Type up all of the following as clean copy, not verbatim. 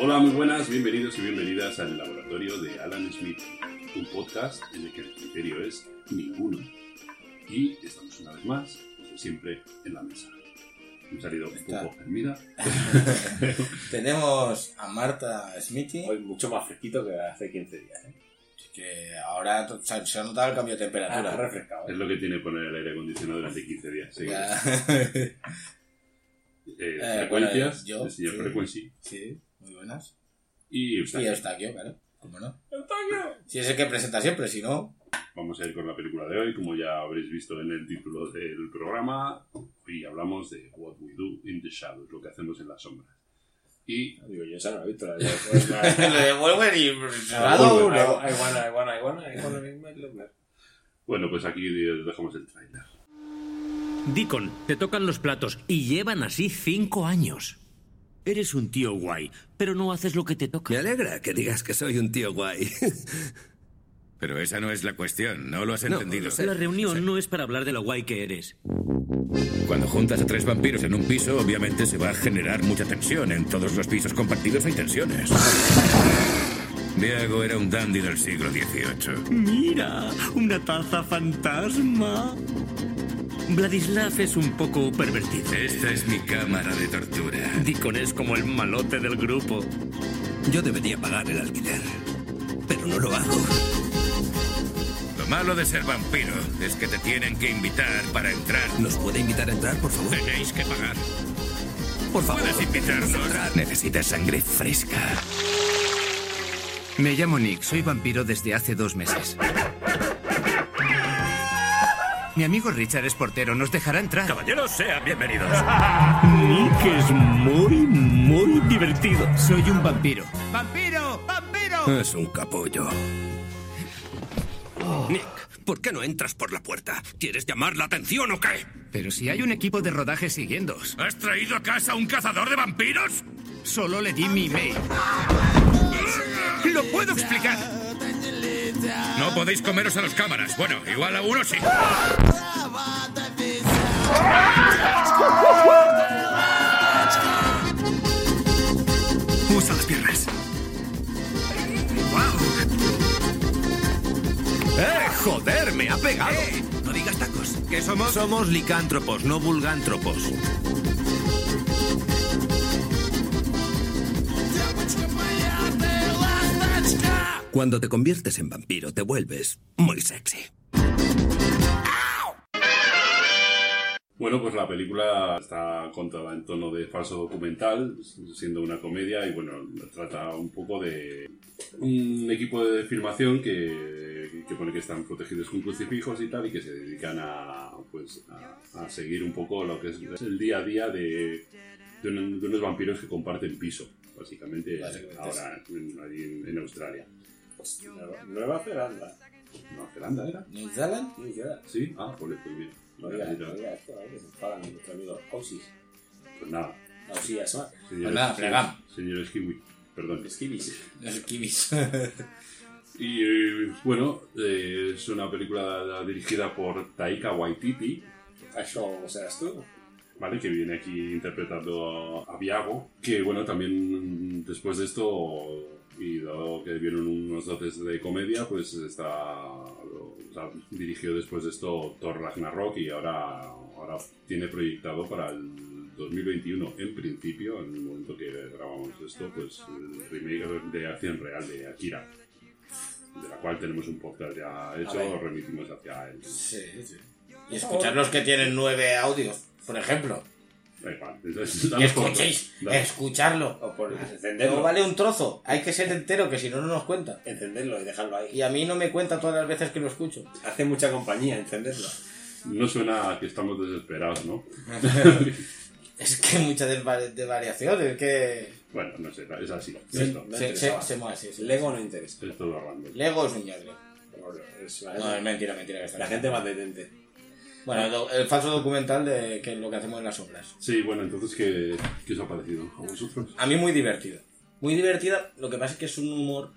Hola, muy buenas, bienvenidos y bienvenidas al laboratorio de Alan Smith, un podcast en el que el criterio es ninguno. Y estamos una vez más, como siempre, en la mesa. Hemos salido un poco Hermida. Tenemos a Marta Smithy. Hoy mucho más fresquito que hace 15 días. Que ahora se ha notado el cambio de temperatura. Ha refrescado. Es lo que tiene poner el aire acondicionado durante 15 días. ¿Sí? Frecuencias, yo, el señor sí. Frequency. Sí, muy buenas. Y Eustaquio, claro. ¿Cómo no? ¡Eustaquio! Si es el que presenta siempre, si no... Vamos a ir con la película de hoy, como ya habréis visto en el título del programa. Hoy hablamos de What We Do in the Shadows, lo que hacemos en las sombras. Y... Digo, yo esa no la he visto. Lo de Wolverine y... Bueno, pues aquí dejamos el trailer. Deacon, te tocan los platos y llevan así 5 años. Eres un tío guay, pero no haces lo que te toca. Me alegra que digas que soy un tío guay. Pero esa no es la cuestión, no lo has entendido. lo sé. La reunión no es para hablar de lo guay que eres. Cuando juntas a 3 vampiros en un piso, obviamente se va a generar mucha tensión. En todos los pisos compartidos hay tensiones. Diego era un dandy del siglo XVIII. Mira, una taza fantasma. Vladislav es un poco pervertido. Esta es mi cámara de tortura. Deacon es como el malote del grupo. Yo debería pagar el alquiler, pero no lo hago. Lo malo de ser vampiro es que te tienen que invitar para entrar. ¿Nos puede invitar a entrar, por favor? Tenéis que pagar. Por favor. ¿Puedes invitarnos? Necesitas sangre fresca. Me llamo Nick, soy vampiro desde hace 2 meses. Mi amigo Richard es portero, nos dejará entrar. Caballeros, sean bienvenidos. Nick es muy divertido. Soy un vampiro. ¡Vampiro! ¡Vampiro! Es un capullo. Nick, ¿por qué no entras por la puerta? ¿Quieres llamar la atención o qué? Pero si hay un equipo de rodaje siguiéndoos. ¿Has traído a casa un cazador de vampiros? Solo le di mi email. ¡Lo puedo explicar! No podéis comeros a las cámaras. Bueno, igual a uno sí. Usa las piernas. ¡Wow! ¡Joder! ¡Me ha pegado! No digas tacos. ¿Qué somos? Somos licántropos, no vulgántropos. Cuando te conviertes en vampiro, te vuelves muy sexy. Bueno, pues la película está contada en tono de falso documental, siendo una comedia, y bueno, trata un poco de un equipo de filmación que pone que están protegidos con crucifijos y tal, y que se dedican a seguir un poco lo que es el día a día de unos vampiros que comparten piso, básicamente ahora allí en Australia. Nueva Zelanda. ¿Nueva Zelanda era? ¿New Zealand? ¿Sí? Pues bien. No digas esto, que se enfadan nuestros amigos Aussies. Pues nada. Aussies, ¿no? Señores, nada, plegam. Señores kiwi, perdón. Esquivis. Los kiwis. Y bueno, es una película dirigida por Taika Waititi, ¿Eso serás tú? ¿vale? Que viene aquí interpretando a Viago, que bueno, también después de esto, y dado que vieron unos dotes de comedia, pues dirigió después de esto Thor Ragnarok, y ahora tiene proyectado para el 2021, en principio, en el momento que grabamos esto, pues el remake de acción real de Akira, de la cual tenemos un podcast ya hecho, remitimos hacia él. Sí. Y escuchar los que tienen 9 audios, por ejemplo. Y escucharlo. O por encenderlo. No vale un trozo, hay que ser entero, que si no, no nos cuenta. Encenderlo y dejarlo ahí. Y a mí no me cuenta todas las veces que lo escucho. Hace mucha compañía encenderlo. No suena a que estamos desesperados, ¿no? Es que hay mucha variación, es que... Bueno, no sé, es así. Se No, mueve, sí. Lego no interesa. Es todo random. Lego es un ñadre. No, Es mentira. Que está la gente más detente. Bueno, el falso documental de que lo que hacemos en las obras. Sí, bueno, entonces, ¿qué os ha parecido a vosotros? A mí muy divertido. Muy divertida, lo que pasa es que es un humor...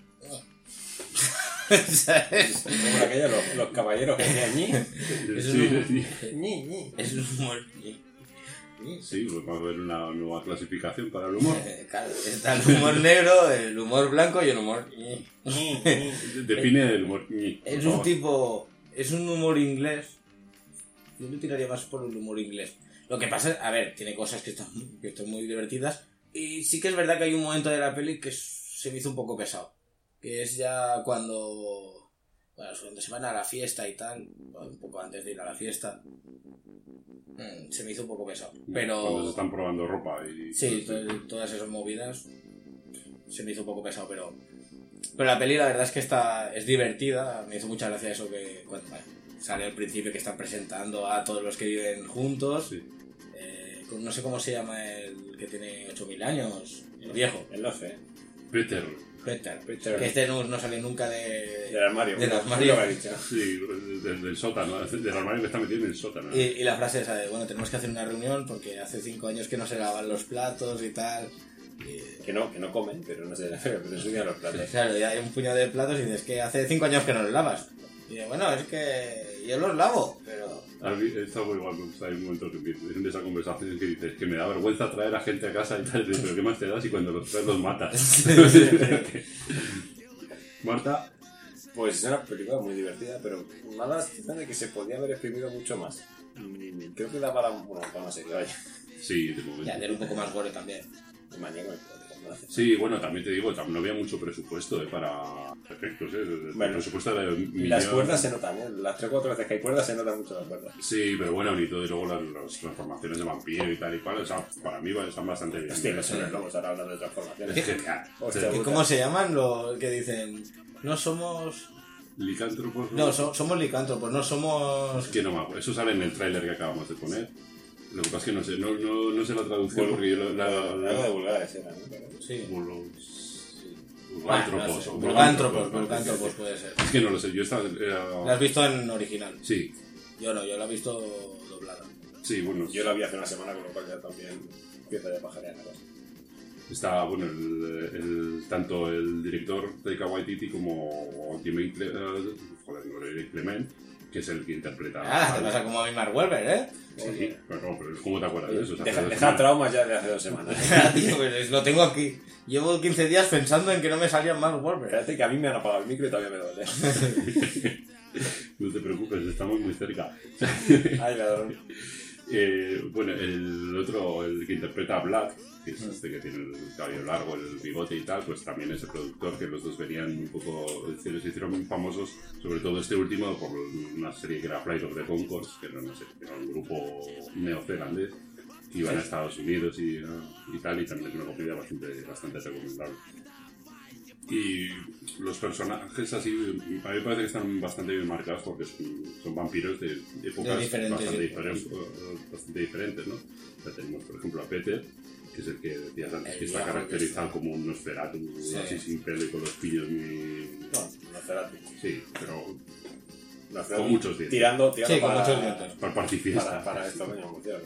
¿Sabes? Como aquello, los caballeros que hacían ñi. Es Sí, un sí. Ñi. Es un humor... Sí, pues vamos a ver una nueva clasificación para el humor. Claro, está el humor negro, el humor blanco y el humor... Define el humor. Es un tipo... Es un humor inglés. Yo me tiraría más por el humor inglés. Lo que pasa, a ver, tiene cosas que están muy divertidas. Y sí que es verdad que hay un momento de la peli que se me hizo un poco pesado. Que es ya cuando se van a la fiesta y tal, un poco antes de ir a la fiesta, se me hizo un poco pesado. Pero cuando se están probando ropa y... Sí, todas esas movidas se me hizo un poco pesado, pero la peli la verdad es que es divertida. Me hizo mucha gracia eso que cuando sale al principio que están presentando a todos los que viven juntos. Sí. No sé cómo se llama el que tiene 8000 años, el viejo. El 12. Peter. Que este no sale nunca del armario. Del armario. Sí, del sótano, del armario que está metido en el sótano. Y la frase esa de, bueno, tenemos que hacer una reunión porque hace 5 años que no se lavan los platos y tal. Que no comen, pero no sé, pero se ensucian los platos. Claro, ya hay un puñado de platos y dices que hace 5 años que no los lavas. Y digo, bueno, es que yo los lavo, pero... A mí está muy igual, hay un momento que en esa conversación que dices que me da vergüenza traer a gente a casa y tal, pero ¿qué más te das? Y cuando los traes los matas. Marta. Pues es una película muy divertida, pero nada la sensación de que se podía haber exprimido mucho más. Creo que da para una serie, vaya. Sí, de momento. Y hacer un poco más gore también. Mañana sí, bueno, también te digo, no había mucho presupuesto para efectos. Bueno, el presupuesto era las cuerdas se notan, las 3 o 4 veces que hay cuerdas se notan mucho las cuerdas. Sí, pero bueno, y todo, y luego las transformaciones de vampiro y tal y cual, o sea, para mí están bastante bien. Hostia, no son los lobos, ahora hablando de transformaciones. Es genial. ¿Y cómo se llaman los que dicen? No somos... Licántropos. No, somos licántropos, no somos... Es que no me acuerdo. Eso sale en el tráiler que acabamos de poner. Lo que pasa es que no sé la traducción porque yo algo de vulgares era, ¿no? Sí. Vulgántropos puede ser. Es que no lo sé, yo estaba... ¿La has visto en original? Sí. Yo no, yo la he visto doblada. Sí, bueno. Yo la vi hace una semana, con lo cual ya también empieza ya a pajarear la cosa. Está, bueno, tanto el director Taika Waititi como Jimmy Clement, que es el que interpreta... te pasa como a mí Mark Wahlberg, ¿eh? Sí, pero ¿cómo te acuerdas de eso? Deja traumas ya de hace 2 semanas. Tío, pues lo tengo aquí. Llevo 15 días pensando en que no me salía Mark Wahlberg. Fíjate que a mí me han apagado el micro y todavía me duele. No te preocupes, estamos muy cerca. Ay, ladrón. Bueno, el otro, el que interpreta a Black, que es este que tiene el cabello largo, el bigote y tal, pues también es el productor, que los dos venían un poco, se hicieron muy famosos, sobre todo este último, por una serie que era Flight of the Conchords, que era, no sé, era un grupo neozelandés, que iban a Estados Unidos y tal, y también es una comedia bastante recomendable. Y los personajes así, a mí me parece que están bastante bien marcados porque son vampiros de épocas bastante diferentes, ¿no? Ya tenemos, por ejemplo, a Peter, que es el que decías antes, que está caracterizado como un Nosferatu, así sin pelo y con los piños muy... No, Nosferatu. Sí, pero Nosferatu, con muchos dientes. Tirando sí, con muchos dientes. Para participar. Para esto, coño, emocionado.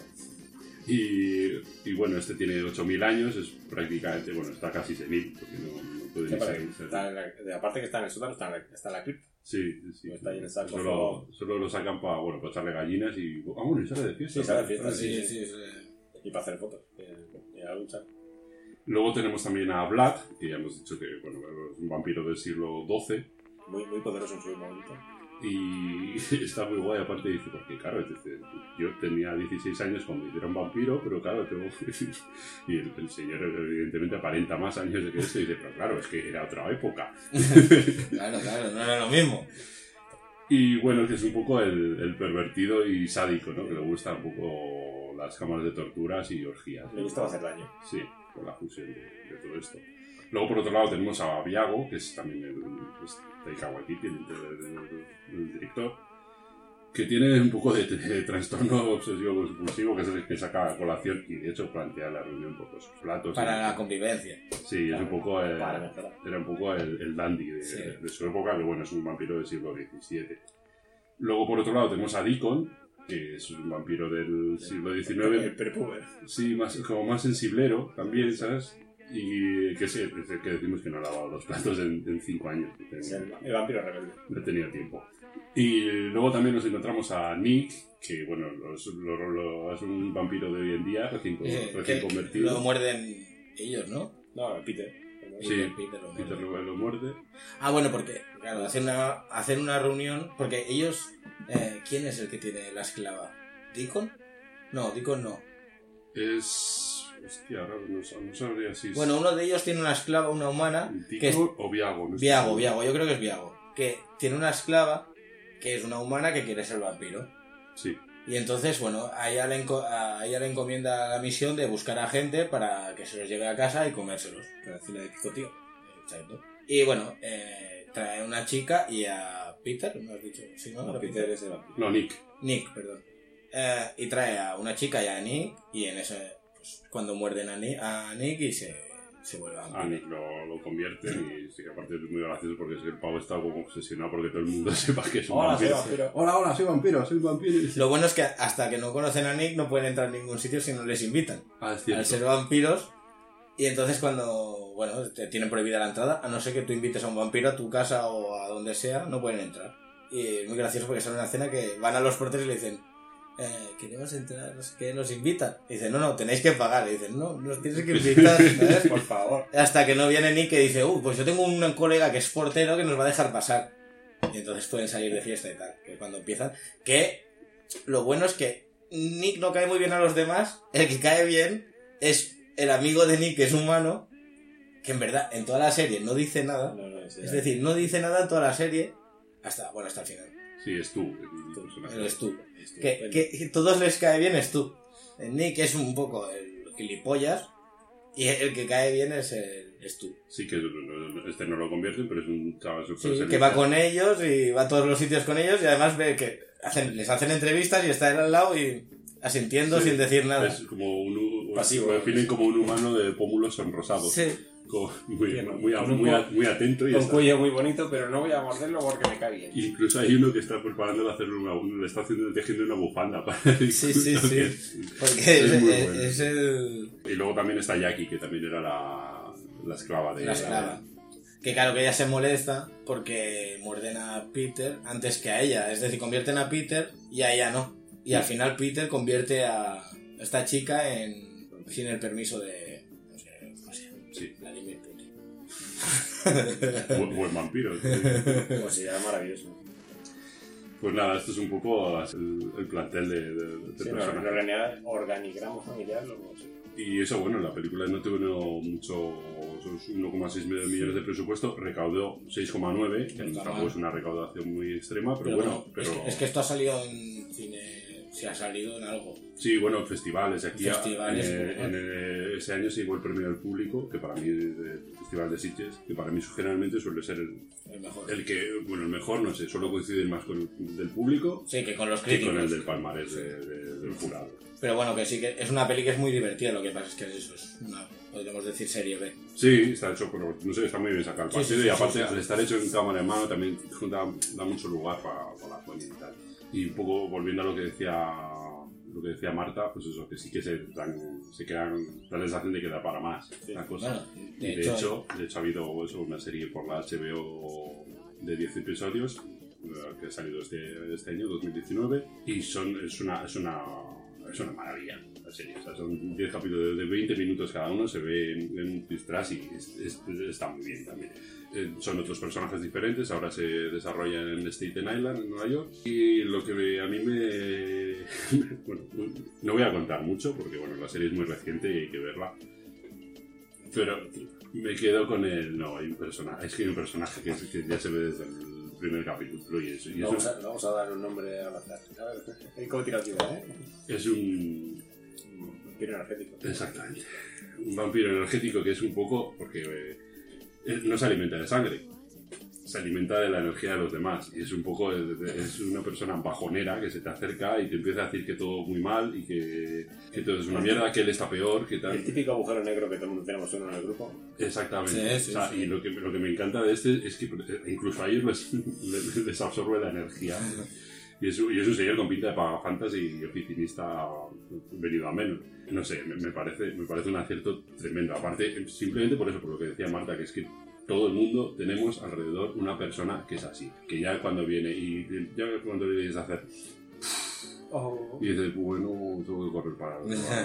Y bueno, este tiene 8000 años, es prácticamente, bueno, está casi 6000, porque no puede ni ser. Aparte que está en el sótano, está en la cripta. Sí. Está ahí en el saco. Solo lo sacan para echarle gallinas y... bueno, y sale de fiesta. Sí, sale de fiesta, sí. Y para hacer fotos. Y a luchar. Luego tenemos también a Vlad, que ya hemos dicho que bueno, es un vampiro del siglo XII. Muy, muy poderoso en su momento. Y está muy guay, aparte dice, porque claro, yo tenía 16 años cuando era un vampiro, pero claro, y el señor evidentemente aparenta más años de que eso, y dice, pero claro, es que era otra época. Claro, no era lo mismo. Y bueno, que es un poco el pervertido y sádico, ¿no? Que le gusta un poco las cámaras de torturas y orgías. Le gustaba hacer daño. Sí, con la fusión de todo esto. Luego, por otro lado, tenemos a Viago, que es también el Taika Waititi, el director, que tiene un poco de trastorno obsesivo compulsivo, que es el que saca a colación y, de hecho, plantea la reunión por los platos. Para la convivencia. Sí, es un poco era un poco el dandy de su época, que bueno, es un vampiro del siglo XVII. Luego, por otro lado, tenemos a Deacon, que es un vampiro del siglo XIX. El prepuber. Sí, como más sensiblero también, ¿sabes? Y que sí, es que decimos que no ha lavado los platos en 5 años. Es el vampiro rebelde. No he tenido tiempo. Y luego también nos encontramos a Nick, que bueno, es un vampiro de hoy en día, recién convertido. Lo muerden ellos, ¿no? No, Peter. Sí, Peter lo muerde. Ah, bueno, porque, claro, hacen una reunión, porque ellos... ¿quién es el que tiene la esclava? ¿Deacon? No, Deacon no. Es... Hostia, ahora no sabría si es... Bueno, uno de ellos tiene una esclava, una humana... que es... o Viago. No Viago, yo creo que es Viago. Que tiene una esclava que es una humana que quiere ser vampiro. Sí. Y entonces, bueno, a ella le encomienda la misión de buscar a gente para que se los lleve a casa y comérselos. Para decirle de Pico, tío. Exacto. Y bueno, trae a una chica y a Peter, ¿no has dicho? Sí, ¿no? No, Peter es el vampiro. No, Nick. Nick, perdón. Y trae a una chica y a Nick, y en ese, pues, cuando muerden a Nick y se vuelve vampiro. A Nick lo convierten y sí que aparte es muy gracioso porque el pavo está como obsesionado porque todo el mundo sepa que es un vampiro. Hola, soy vampiro. Lo bueno es que hasta que no conocen a Nick no pueden entrar en ningún sitio si no les invitan. Es cierto. Al ser vampiros. Y entonces cuando, bueno, te tienen prohibida la entrada, a no ser que tú invites a un vampiro a tu casa o a donde sea, no pueden entrar. Y es muy gracioso porque sale una escena que van a los porteros y le dicen, queremos entrar, no sé qué, nos invitan. Y dicen, no, tenéis que pagar. Y dicen, no, nos tienes que invitar, ¿sabes? Por favor. Hasta que no viene Nick que dice, pues yo tengo un colega que es portero que nos va a dejar pasar. Y entonces pueden salir de fiesta y tal. Que cuando empiezan, que lo bueno es que Nick no cae muy bien a los demás, el que cae bien es el amigo de Nick, que es humano, que en verdad en toda la serie no dice nada. Es decir, no dice nada en toda la serie hasta el final. Sí, es tú. Eres tú. Que todos les cae bien es tú. Nick es un poco el gilipollas y el que cae bien es tú. Sí, que este no lo convierten, pero es un chaval súper sí, que va con ellos y va a todos los sitios con ellos y además ve que les hacen entrevistas y está él al lado y asintiendo sin decir nada. Es como un pasivo. Lo definen como un humano de pómulos sonrosados. Sí. Muy atento. Y con cuello muy bonito, pero no voy a morderlo porque me cae bien. Incluso hay uno que está preparando hacer le está tejiendo una bufanda para sí. Porque es el... Y luego también está Jackie, que también era la esclava de... La esclava. Que claro que ella se molesta porque muerden a Peter antes que a ella. Es decir, convierten a Peter y a ella no. Y al final Peter convierte a esta chica sin el permiso de... No sé, sí. Vladimir Putin. Buen vampiro. Pues sí, era maravilloso. Pues nada, esto es un poco el plantel de personajes. Organigramo familiar, lo sé. Y eso, bueno, la película no tuvo mucho, 1,6 millones de presupuesto, recaudó 6,9, que tampoco es una recaudación muy extrema, pero bueno. Es que esto ha salido en cine... Se ha salido en algo. Sí, bueno, en festivales. Aquí en ese año se llevó el premio del público, que para mí es el Festival de Sitges, que para mí generalmente suele ser el mejor. El mejor, no sé, solo coincide más con el del público sí, que con los críticos. Que con el del palmarés del jurado. Pero bueno, que sí que es una peli que es muy divertida, lo que pasa es que eso es una, podríamos decir, serie B. Sí, está hecho, pero no sé, está muy bien sacado el partido y aparte sí. Al estar hecho en cámara en mano también da mucho lugar para la coña y tal. Y un poco volviendo a lo que decía Marta, pues eso, que sí que se quedan la sensación de que da para más la cosa. Bueno, de hecho ha habido una serie por la HBO de 10 episodios que ha salido este año, 2019, y es una maravilla la serie. O sea, son 10 capítulos de 20 minutos cada uno, se ve en un pistras y está muy bien también. Son otros personajes diferentes, ahora se desarrollan en Staten Island, en Nueva York, y lo que a mí bueno, no voy a contar mucho porque bueno, la serie es muy reciente y hay que verla, pero me quedo con hay un personaje que ya se ve desde el primer capítulo y eso. Vamos a dar un nombre al azar. A ver, ¿cómo tiras Es un vampiro energético. Exactamente. Un vampiro energético que es un poco porque no se alimenta de sangre, se alimenta de la energía de los demás y es un poco es una persona bajonera que se te acerca y te empieza a decir que todo muy mal y que todo es una mierda, que él está peor, que tal. El típico agujero negro que todo el mundo tenemos uno en el grupo. Exactamente. Sí, o sea, sí. Y lo que me encanta de este es que incluso a ellos les absorbe la energía. Y es un señor con pinta de pagafantas y oficinista venido a menos. No sé, me parece un acierto tremendo. Aparte, simplemente por eso, por lo que decía Marta, que es que todo el mundo tenemos alrededor una persona que es así. Que ya cuando viene a hacer... Y dices, bueno, tengo que correr para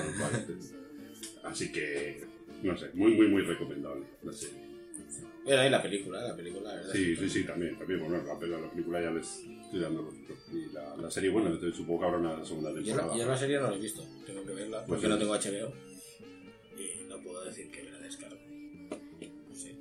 así que, no sé, muy, muy, muy recomendable la serie. Pero ahí la película, ¿verdad? Sí, también. Bueno, la película ya les estoy dando los otros. Y la serie, bueno, supongo que habrá una segunda temporada. Yo la serie no la he visto, tengo que verla, porque Pues no tengo HBO. Y no puedo decir que me la descargo. Sí.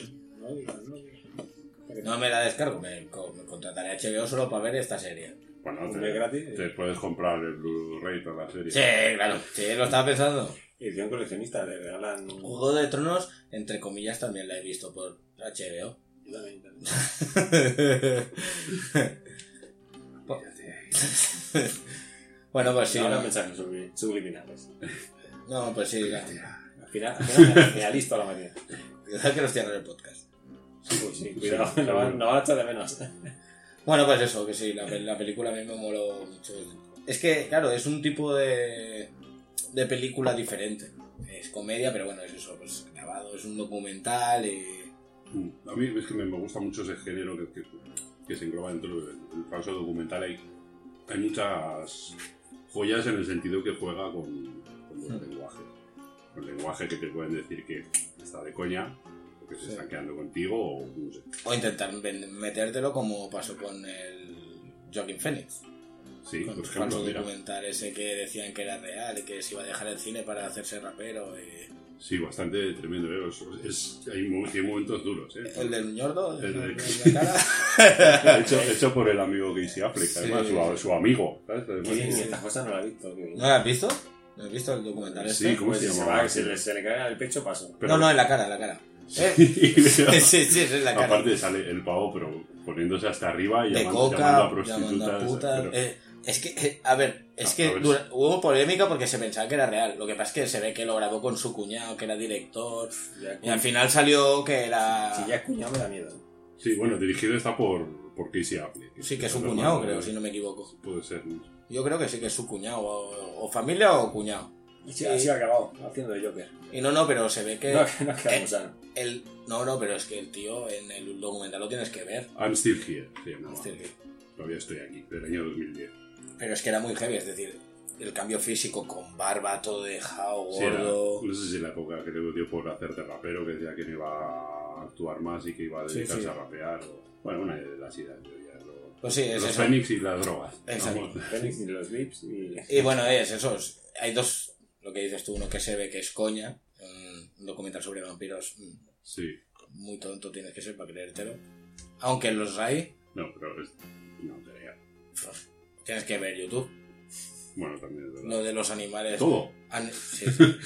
No me la descargo, me contrataré HBO solo para ver esta serie. Bueno, gratis. te puedes comprar el Blu-ray para la serie. Sí, claro, sí, lo estaba pensando. Edición coleccionista, le regalan... Juego de Tronos, entre comillas, también la he visto por HBO. Yo también. Bueno, pues sí. Ahora mensajes subliminales. No, pues sí. Al final me listo a la máquina. Cuidado que los tienen en el podcast. Sí, cuidado, no van a echar de menos. Bueno, pues eso, que sí, la película a mí me moló mucho. Es que, claro, es un tipo de película diferente. Es comedia, pero bueno, es eso, pues grabado, es un documental y... A mí es que me gusta mucho ese género que se engloba dentro del falso documental. Hay muchas joyas en el sentido que juega con los lenguajes. Con el lenguaje que te pueden decir que está de coña, o que se están quedando contigo, o no sé. O intentar metértelo como pasó con el Joaquin Phoenix. Sí, con por el ejemplo, falso documental ese que decían que era real y que se iba a dejar el cine para hacerse rapero. Sí, bastante tremendo, ¿eh? Tiene momentos duros, ¿eh? El del ñordo, El de- la cara. hecho por el amigo Casey Affleck, además, su amigo, ¿sabes? Y estas cosas no la he visto. ¿No la has visto? ¿No has visto el documental Sí, este? ¿cómo se Se llamaba? va, se le cae en el pecho, paso. Pero- No, en la cara. Sí, Sí, es en la cara. Aparte sale el pavo, pero poniéndose hasta arriba y De llamando coca, a prostitutas. llamando a putas. pero- Es que, a ver, hubo polémica porque se pensaba que era real. Lo que pasa es que se ve que lo grabó con su cuñado, que era director. Y al final salió que era... Si ya es cuñado me da miedo. Sí, bueno, dirigido está por Casey Affleck. Sí, que es su Pero cuñado, no, creo, si no me equivoco. Puede ser. ¿no? Yo creo que sí que es su cuñado, o familia o cuñado. Sí, así ha acabado, haciendo de Joker. Y no, pero se ve que... No quedamos sanos. No, pero es que el tío en el documental lo tienes que ver. I'm Still Here, se llamaba. Still Here. Todavía estoy aquí, del año 2010. Pero es que era muy heavy, es decir, el cambio físico con barba, todo dejado, Sí, gordo... no sé si en la época que le dio por hacerte rapero, que decía que no iba a actuar más y que iba a dedicarse sí. a rapear. Bueno, una de las ideas. Pues sí, es los eso. Fénix y las drogas. Exacto. Vamos. Fénix y los Vips y... Y bueno, es eso. Hay dos, lo que dices tú, uno que se ve que es coña, un documental sobre vampiros Sí. muy tonto tienes que ser para creértelo. Aunque en los hay, No, pero es... No, te diría. tienes que ver YouTube. Bueno, también es verdad. Lo de los animales. ¿Todo? Sí.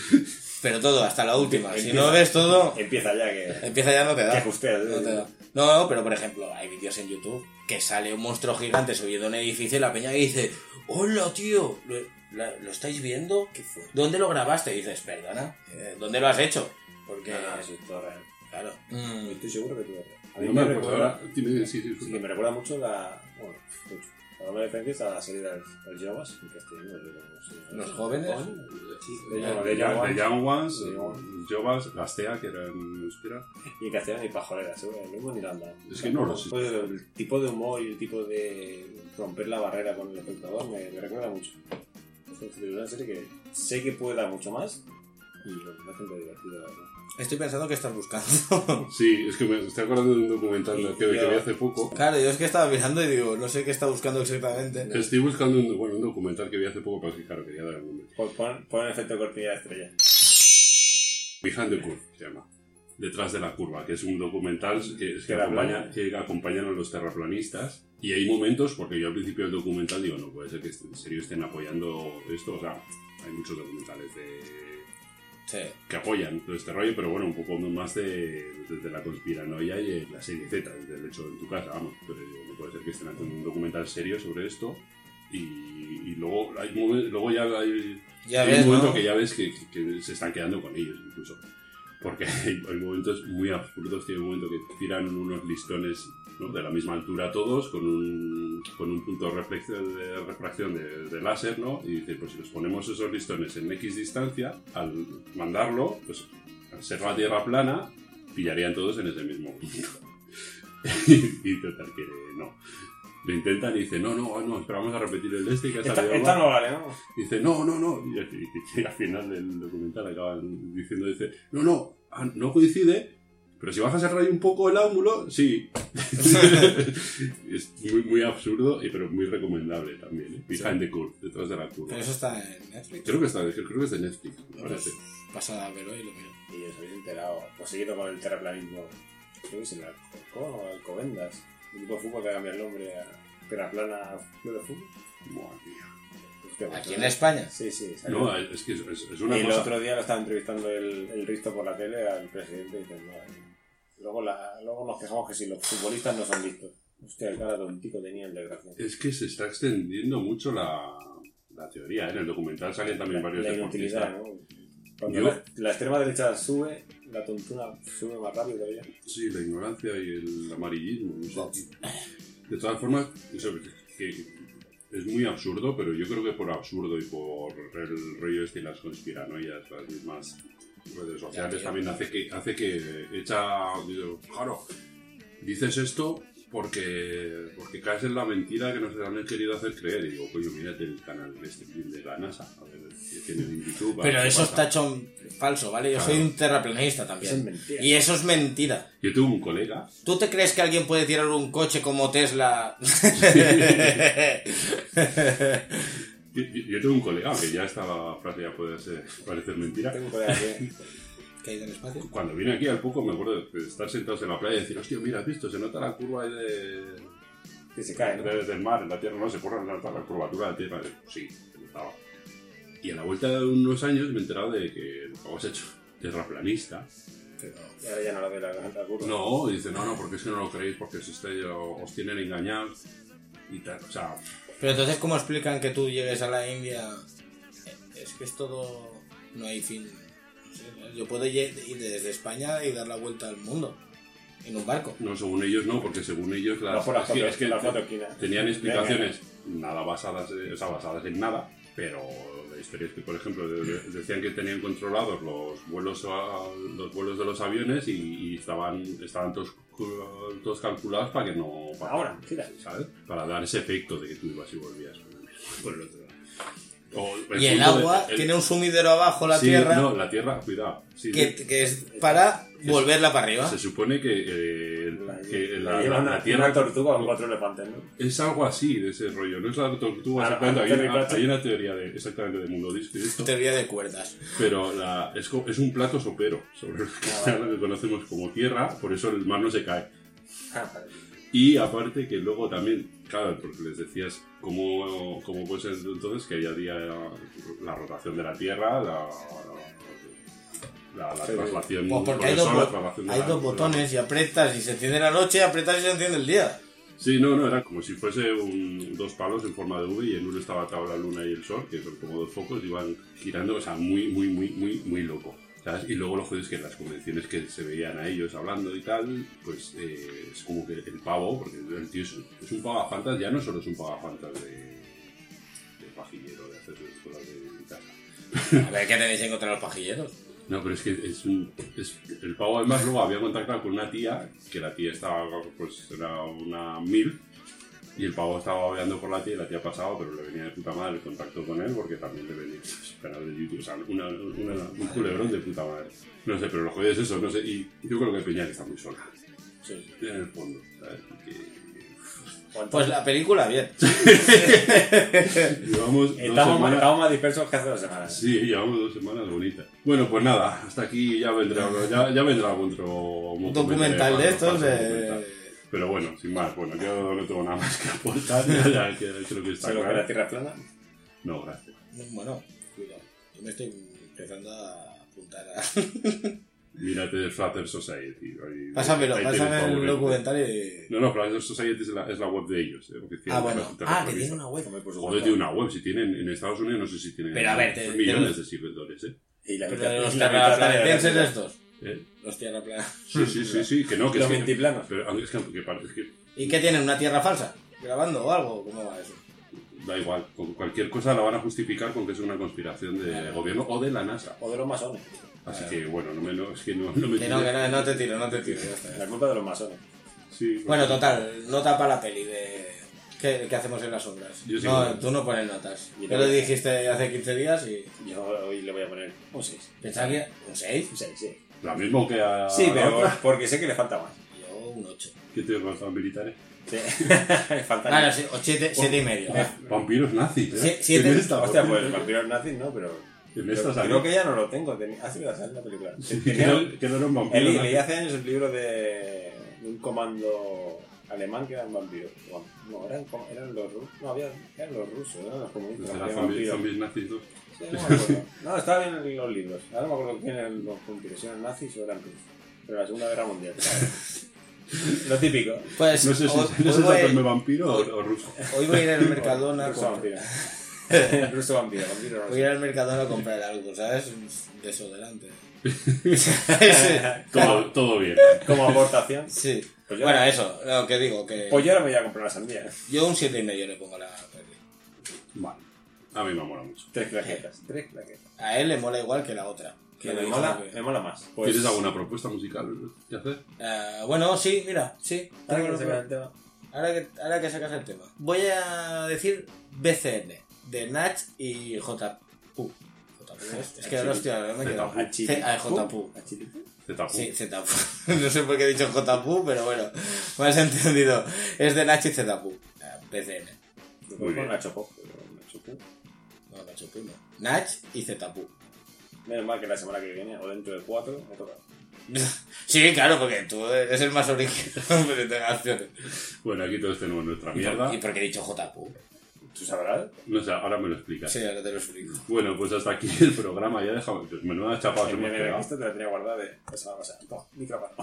Pero todo, hasta la última. Si no ves todo, Empieza ya que... empieza ya no te da. Que ajusteas, No te da. No, pero por ejemplo, hay vídeos en YouTube que sale un monstruo gigante subiendo un edificio y la peña dice: ¡Hola, tío! ¿Lo estáis viendo? ¿Qué fue? ¿Dónde lo grabaste? Y dices: Perdona, ¿dónde lo has hecho? Porque... No, eso es todo real. Claro. Estoy seguro que tú lo real. A mí No me me acuerdo recuerda... ahora. Dime, sí, Sí, que me recuerda mucho la... Bueno, mucho. Cuando me referencias a la serie del Jovas, en castellano, Los jóvenes. Sí, De de Young Ones, The Young Ones. Jovas, Gastea, que era en euskera. Y en castellano y pajolera, seguro, lo mismo ni la han dado. Es que no lo sé. Pues el tipo de humor y el tipo de romper la barrera con el espectador me recuerda mucho. Es una serie que sé que puede dar mucho más y lo que me hace muy divertido, la verdad. Estoy pensando que estás buscando. Sí, es que me estoy acordando de un documental que vi hace poco. Claro, yo es que estaba mirando y digo, no sé qué está buscando exactamente. Estoy buscando un documental que vi hace poco, pero es que claro, quería dar el nombre. Pon el efecto cortinilla de estrella. Behind the Curve se llama. Detrás de la curva, que es un documental que Terraplan. acompañan a los terraplanistas. Y hay momentos, porque yo al principio del documental digo, no puede ser que en serio estén apoyando esto. O sea, hay muchos documentales Sí. que apoyan todo este rollo, pero bueno, un poco más desde la conspiranoia y la serie Z, desde el hecho en tu casa, vamos. Pero digo, no puede ser que estén haciendo un documental serio sobre esto. Y luego, luego ya hay Ya hay ves, un momento ¿no? que ya ves que se están quedando con ellos incluso. Porque hay momentos muy absurdos, tiene un momento que tiran unos listones, ¿no?, de la misma altura todos, con un punto de refracción de láser, ¿no? Y dice, pues si nos ponemos esos listones en X distancia, al mandarlo, pues al ser la Tierra plana, pillarían todos en ese mismo punto. Y total que no. Lo intentan y dice, no, espera, vamos a repetir el que ha salido esta no vale, ¿no? Dice, no. Y al final del documental acaban diciendo, no coincide, pero si bajas el rayo un poco el ángulo, sí. Es muy, muy absurdo, pero muy recomendable también, ¿eh? Behind the curve, detrás de la curva. Pero eso está en Netflix. Creo que es de Netflix, me parece. Pasa a verlo y lo miro. Y os habéis enterado, pues seguido con el terraplanismo. Creo que es el Alcobendas. El equipo de fútbol que ha cambiado el nombre a Terraplana Club de Fútbol. Madre mía. ¿Aquí en España? Sí. No, es que es una y cosa... el otro día lo estaba entrevistando el Risto por la tele al presidente diciendo, luego nos quejamos que si los futbolistas no son listos. Hostia, el cara tontico tenía el desgraciado. Es que se está extendiendo mucho la teoría, ¿eh? En el documental salen también varios la deportistas. inutilidad, ¿no? Cuando la extrema derecha sube, la tontuna sube más rápido todavía. Sí, la ignorancia y el amarillismo. No sé. De todas formas, eso, que es muy absurdo, pero yo creo que por absurdo y por el rollo este y las conspiranoias, las mismas redes sociales, también hace que claro, dices esto porque caes en la mentira que nos han querido hacer creer. Y digo, coño, mírate el canal de la NASA, a ver, que tiene en YouTube. Pero eso está hecho falso, ¿vale? Yo soy un terraplanista también. Eso es mentira. Y eso es mentira. Yo tuve un colega. ¿Tú te crees que alguien puede tirar un coche como Tesla? Yo tuve un colega, aunque ya esta frase ya puede parecer mentira. Tengo un colega que... ¿Que hay en el espacio? Cuando vine aquí al poco me acuerdo de estar sentados en la playa y decir, hostia, mira, ¿has visto? Se nota la curva ahí que se cae, ¿no? del mar, en la tierra, no se puede notar la curvatura de la tierra. Sí, me gustaba. Y a la vuelta de unos años me he enterado de que lo habías hecho terraplanista. Pero y ahora ya no la ve la curva. No, dice, no, porque es que no lo creéis, porque os tienen engañados y tal, o sea... Pero entonces, ¿cómo explican que tú llegues a la India? Es que es todo... No hay fin... Yo puedo ir desde España y dar la vuelta al mundo en un barco. No, según ellos no, porque según ellos es que tenían explicaciones nada basadas en nada, pero la historia es que, por ejemplo, decían que tenían controlados los vuelos de los aviones y estaban todos calculados para que no... Ahora, ¿sabes? Para dar ese efecto de que tú ibas y volvías por el otro lado. Y el agua tiene un sumidero abajo, la tierra. No, la tierra, cuidado. Sí, que es para volverla para arriba. Se supone que la tierra... Una tortuga con 4 elefantes, ¿no? Es algo así, de ese rollo. No es la tortuga, exactamente. Hay una teoría exactamente de mundo disco. Teoría de cuerdas. Pero es un plato sopero sobre lo que conocemos como tierra, por eso el mar no se cae. Y aparte que luego también, claro, porque les decías cómo puede ser entonces que había la rotación de la Tierra, la traslación... Pues porque hay dos botones y apretas y se enciende la noche, apretas y se enciende el día. Sí, no, era como si fuese dos palos en forma de V y en uno estaba la luna y el sol, que son como dos focos, iban girando, o sea, muy, muy, muy, muy, muy loco. ¿Sabes? Y luego lo jodido es que en las convenciones que se veían a ellos hablando y tal, pues es como que el pavo, porque el tío es un pagafantas, ya no solo es un pagafantas de pajillero, de hacer cosas de casa. A ver, ¿qué tenéis en contra de los pajilleros? No, pero es que el pavo además luego había contactado con una tía, que la tía estaba, pues era una MILF, y el pavo estaba babeando por la tía y la tía pasaba, pero le venía de puta madre el contacto con él porque también le venía su canal de YouTube, o sea, un culebrón de puta madre. No sé, pero lo jodido es eso, no sé, y yo creo que Peña está muy sola. Sí. En el fondo, ¿sabes? Pues la película, bien. Estamos más dispersos que hace 2 semanas. Sí, llevamos 2 semanas bonitas. Bueno, pues nada, hasta aquí ya vendrá otro documental de estos. Pero bueno, sin más, yo no tengo nada más que aportar. Ya creo que está claro. ¿Solo la Tierra plana? No, gracias. Bueno, cuidado. Yo me estoy empezando a apuntar a... Mírate el Flat Society. Pásame el documental y... No, Flat Society es la web de ellos. Bueno. Que tiene una web. Joder, tiene una web. Si tienen en Estados Unidos, no sé si tienen... Pero a ver, millones de seguidores, Y la pero de los terraplanetenses estos. Los tierra planos. Sí, que no, que Los es que... mentiplanos. Pero es que ¿Y qué tienen? ¿Una tierra falsa? ¿Grabando o algo? ¿Cómo va eso? da igual, con cualquier cosa la van a justificar con que es una conspiración del gobierno o de la NASA. O de los masones. Así que bueno, no me Que no te tiro, ya está. La culpa de los masones. Sí, Bueno, total, nota para la peli de... ¿Qué hacemos en las sombras? Yo sí, No, bueno. tú no pones notas. Y Yo no. lo dijiste hace 15 días y... Yo hoy le voy a poner un 6. Pensaba que... ¿Un 6? Un 6, sí. lo mismo que a Sí, la pero otra. porque sé que le falta más. Yo un 8. ¿Qué te los militares? Sí. Falta Bueno, sí, 7 y medio. Vampiros nazis, ¿eh? Sí, siete. En esta, Hostia, pues vampiros nazis no, pero... En esta Creo salió. que ya no lo tengo. Así me va a salir la película. Que no eran vampiros Leí nazis. hace años el libro de un comando alemán que eran vampiros. Bueno, no, eran los rusos. No, eran los rusos, eran los comunistas. Pues que eran eran vampiros. zombies nazis 2. Sí, no me acuerdo. No, estaba bien en los libros. Ahora no me acuerdo quién eran los vampiros. Si eran nazis o eran rusos. Pero la Segunda Guerra Mundial. Lo típico. Pues No sé si hoy es voy- hacerme vampiro o ruso. hoy voy a ir al Mercadona a Ruso comprar... vampiro. Ruso vampiro, vampiro Voy a ruso. ir al Mercadona a comprar algo, ¿sabes? Un desodorante. Todo bien. Como aportación. Sí. Pues yo- Bueno, eso, lo que digo, que... Pues yo ahora me voy a comprar la sandía. Yo un 7 y medio le pongo a la peli. Vale. A mí me mola mucho. 3 claquetas. 3 claquetas. A él le mola igual que la otra. Que Que le me dijo mola, que- me mola más. Pues, ¿Tienes alguna propuesta musical que hacer? Bueno, sí, mira, sí. Ahora Tengo que una se el tema. Ahora que sacas el tema. Voy a decir BCN, de Nach y JPU. Es que no estoy me he quedado. JPU. ZQ. Sí, ZPU. No sé por qué he dicho JPU, pero bueno, me has entendido. Es de Nach y ZPU. BCN. Muy bien. Nacho Pop. No, Nach no. Nach y ZPU. Menos mal que la semana que viene o dentro de 4 me toca. Sí, claro, porque tú eres el más original, pero te acciones. Bueno, aquí todos tenemos nuestra mierda. ¿Y por qué he dicho JPU? ¿Tú sabrás? No sé, ahora me lo explicas. Sí, ahora te lo explico. Bueno, pues hasta aquí el programa. Ya dejamos. Pues menuda chapada se hemos pegado. Esto te la tenía guardada de la semana pasada. Toma, micrófono.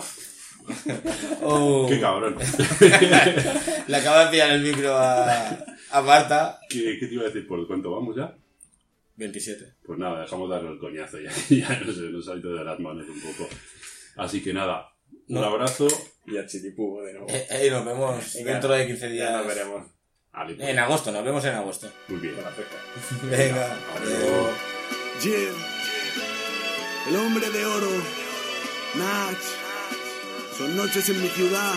Oh. Qué cabrón. Le acaba de pillar el micro a Marta. ¿Qué te iba a decir? ¿Por cuánto vamos ya? 27. Pues nada, dejamos darle el coñazo ya. Ya no sé, nos ha ido de las manos un poco. Así que nada, un abrazo. Y a Chitipú de nuevo. Nos vemos dentro de 15 días. Ya nos veremos. Ale, pues. En agosto, nos vemos en agosto. Muy bien. Con la pesca. Venga. Adiós. Yeah. El hombre de oro, Nach. Son noches en mi ciudad.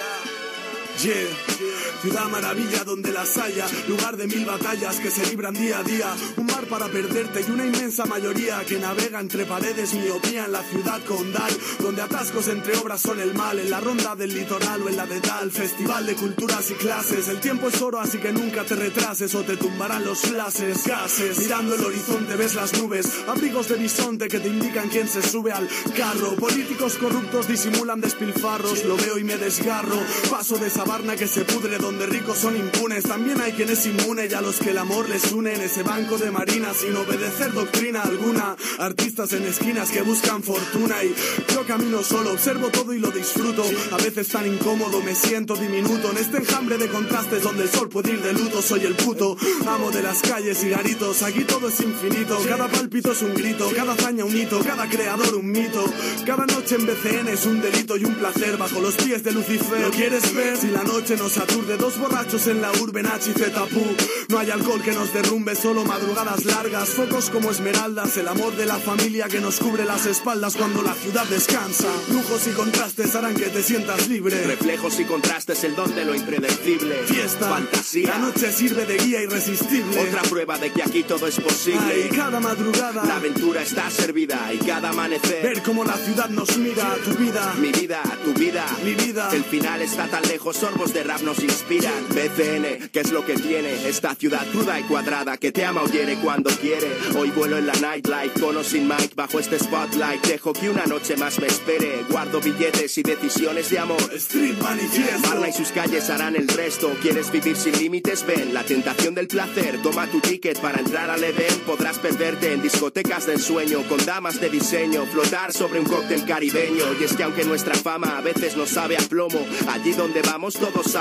Yeah. Ciudad maravilla donde las haya, lugar de 1000 batallas que se libran día a día, un mar para perderte y una inmensa mayoría que navega entre paredes, miopía en la ciudad condal, donde atascos entre obras son el mal, en la ronda del litoral o en la de tal, festival de culturas y clases, el tiempo es oro así que nunca te retrases o te tumbarán los flashes, gases, mirando el horizonte ves las nubes, abrigos de bisonte que te indican quién se sube al carro, políticos corruptos disimulan despilfarros, lo veo y me desgarro, paso de Sabarna que se pudre donde ricos son impunes, también hay quien es inmune y a los que el amor les une en ese banco de marinas sin obedecer doctrina alguna, artistas en esquinas que buscan fortuna y yo camino solo, observo todo y lo disfruto, a veces tan incómodo me siento diminuto, en este enjambre de contrastes donde el sol puede ir de luto, soy el puto amo de las calles y garitos, aquí todo es infinito, cada pálpito es un grito, cada hazaña un hito, cada creador un mito, cada noche en BCN es un delito y un placer bajo los pies de Lucifer, ¿lo quieres ver? Si la noche nos aturde, dos borrachos en la urbe, Nach y ZPU, no hay alcohol que nos derrumbe, solo madrugadas largas, focos como esmeraldas, el amor de la familia que nos cubre las espaldas cuando la ciudad descansa, lujos y contrastes harán que te sientas libre, Reflejos y contrastes, el don de lo impredecible. fiesta, Fantasía. la noche sirve de guía irresistible, Otra prueba de que aquí todo es posible. ay, cada madrugada, La aventura está servida y cada amanecer. ver cómo la ciudad nos mira, tu vida, Mi vida, tu vida, mi vida, el final está tan lejos, sorbos de rap nos inspiran. BCN, ¿qué es lo que tiene? Esta ciudad cruda y cuadrada que te ama o hiere cuando quiere. Hoy vuelo en la nightlife, con o sin mic, bajo este spotlight. Dejo que una noche más me espere. Guardo billetes y decisiones de amor. Street Manifiesto, Barna y sus calles harán el resto. ¿Quieres vivir sin límites? Ven, la tentación del placer. Toma tu ticket para entrar al Edén. Podrás perderte en discotecas de ensueño, con damas de diseño, flotar sobre un cóctel caribeño. Y es que aunque nuestra fama a veces nos sabe a plomo, allí donde vamos todos saben quiénes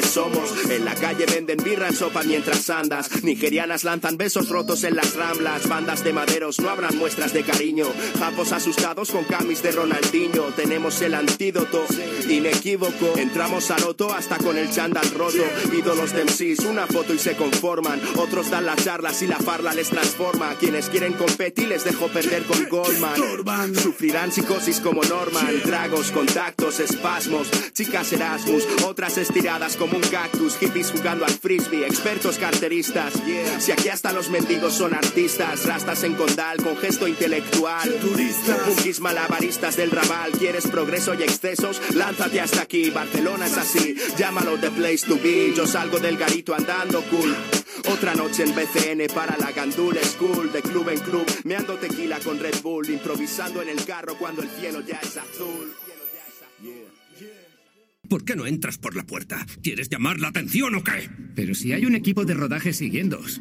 somos. En la calle venden birra en sopa mientras andas. Nigerianas lanzan besos rotos en las ramblas. Bandas de maderos no habrán muestras de cariño. Japos asustados con camis de Ronaldinho. Tenemos el antídoto inequívoco. Entramos a loto hasta con el chándal roto. Ídolos de MCs, una foto y se conforman. Otros dan las charlas y la farla les transforma. Quienes quieren competir les dejo perder con Goldman. Sufrirán psicosis como Norman. Tragos, contactos, espasmos. Chicas Erasmus, otras estiradas como un cactus. Hippies jugando al frisbee, expertos carteristas. Si aquí hasta los mendigos son artistas. Rastas en condal con gesto intelectual. Punkis malabaristas del Raval. ¿Quieres progreso y excesos? Lánzate hasta aquí. Barcelona es así, llámalo the place to be. Yo salgo del garito andando cool. Otra noche en BCN para la Gandul School. De club en club, meando tequila con Red Bull. Improvisando en el carro cuando el cielo ya es azul. ¿Por qué no entras por la puerta? ¿Quieres llamar la atención o qué? Pero si hay un equipo de rodaje siguiéndoos.